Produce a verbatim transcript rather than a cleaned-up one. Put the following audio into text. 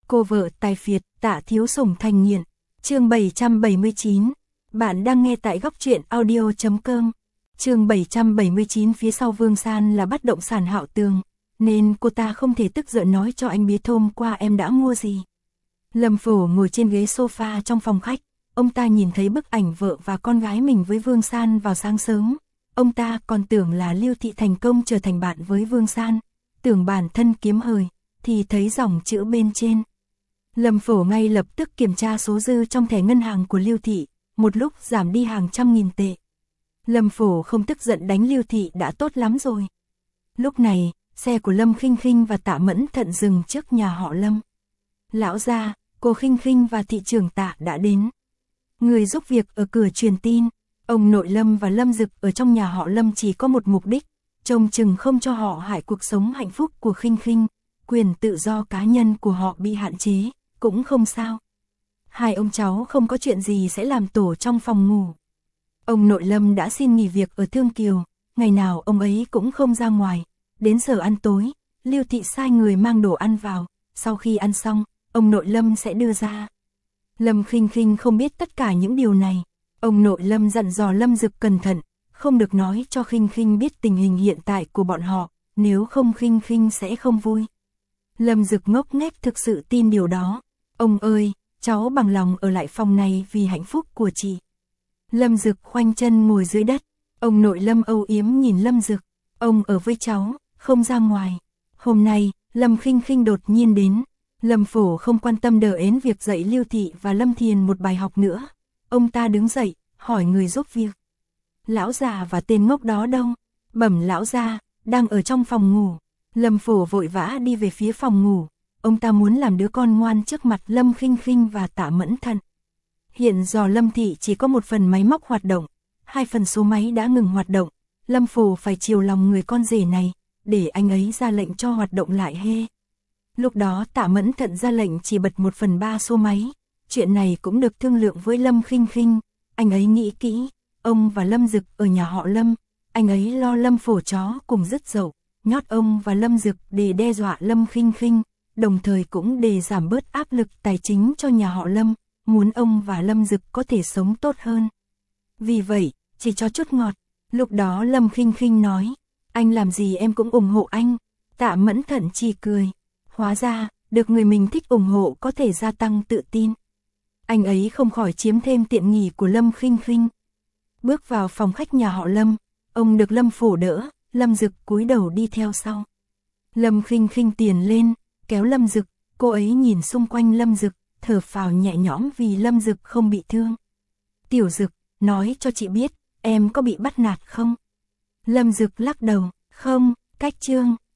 Cô vợ tài phiệt, Tạ Thiếu Sủng thành nghiện. Chương bảy trăm bảy mươi chín. Bạn đang nghe tại góc truyện audio chấm com. Chương bảy trăm bảy mươi chín. Phía sau Vương San là bất động sản Hạo Tường, nên cô ta không thể tức giận nói cho anh biết hôm qua em đã mua gì. Lâm Phổ ngồi trên ghế sofa trong phòng khách, ông ta nhìn thấy bức ảnh vợ và con gái mình với Vương San vào sáng sớm. Ông ta còn tưởng là Lưu Thị thành công trở thành bạn với Vương San, tưởng bản thân kiếm hời, thì thấy dòng chữ bên trên. Lâm Phổ ngay lập tức kiểm tra số dư trong thẻ ngân hàng của Lưu Thị, một lúc giảm đi hàng trăm nghìn tệ. Lâm Phổ không tức giận đánh Lưu Thị đã tốt lắm rồi. Lúc này, xe của Lâm Khinh Khinh và Tạ Mẫn Thận dừng trước nhà họ Lâm. Lão gia, cô Khinh Khinh và thị trưởng Tạ đã đến. Người giúp việc ở cửa truyền tin, ông nội Lâm và Lâm Dực ở trong nhà họ Lâm chỉ có một mục đích, trông chừng không cho họ hại cuộc sống hạnh phúc của Khinh Khinh, quyền tự do cá nhân của họ bị hạn chế, cũng không sao. Hai ông cháu không có chuyện gì sẽ làm tổ trong phòng ngủ. Ông nội Lâm đã xin nghỉ việc ở Thương Kiều, ngày nào ông ấy cũng không ra ngoài. Đến giờ ăn tối, Lưu Thị sai người mang đồ ăn vào, sau khi ăn xong, ông nội Lâm sẽ đưa ra. Lâm Khinh Khinh không biết tất cả những điều này. Ông nội Lâm dặn dò Lâm Dực cẩn thận, không được nói cho Khinh Khinh biết tình hình hiện tại của bọn họ, nếu không Khinh Khinh sẽ không vui. Lâm Dực ngốc nghếch thực sự tin điều đó. Ông ơi, cháu bằng lòng ở lại phòng này vì hạnh phúc của chị. Lâm Dực khoanh chân ngồi dưới đất. Ông nội Lâm âu yếm nhìn Lâm Dực. Ông ở với cháu, không ra ngoài. Hôm nay, Lâm Khinh Khinh đột nhiên đến. Lâm Phổ không quan tâm đờ ến việc dạy Lưu Thị và Lâm Thiền một bài học nữa. Ông ta đứng dậy, hỏi người giúp việc. Lão già và tên ngốc đó đâu? Bẩm lão gia, đang ở trong phòng ngủ. Lâm Phổ vội vã đi về phía phòng ngủ. Ông ta muốn làm đứa con ngoan trước mặt Lâm Khinh Khinh và Tạ Mẫn Thận. Hiện giờ Lâm Thị chỉ có một phần máy móc hoạt động, hai phần số máy đã ngừng hoạt động. Lâm Phổ phải chiều lòng người con rể này, để anh ấy ra lệnh cho hoạt động lại hê. Lúc đó Tạ Mẫn Thận ra lệnh chỉ bật một phần ba số máy. Chuyện này cũng được thương lượng với Lâm Khinh Khinh. Anh ấy nghĩ kỹ, ông và Lâm Dực ở nhà họ Lâm. Anh ấy lo Lâm Phổ chó cùng dứt dậu, nhót ông và Lâm Dực để đe dọa Lâm Khinh Khinh, đồng thời cũng để giảm bớt áp lực tài chính cho nhà họ Lâm, muốn ông và Lâm Dực có thể sống tốt hơn. Vì vậy, chỉ cho chút ngọt. Lúc đó Lâm Khinh Khinh nói, anh làm gì em cũng ủng hộ anh. Tạ Mẫn Thận chỉ cười. Hóa ra, được người mình thích ủng hộ có thể gia tăng tự tin. Anh ấy không khỏi chiếm thêm tiện nghi của Lâm Khinh Khinh. Bước vào phòng khách nhà họ Lâm, ông được Lâm Phổ đỡ, Lâm Dực cúi đầu đi theo sau. Lâm Khinh Khinh tiền lên, kéo Lâm Dực, cô ấy nhìn xung quanh Lâm Dực, thở phào nhẹ nhõm vì Lâm Dực không bị thương. Tiểu Dực, nói cho chị biết, em có bị bắt nạt không? Lâm Dực lắc đầu, không, cách chương.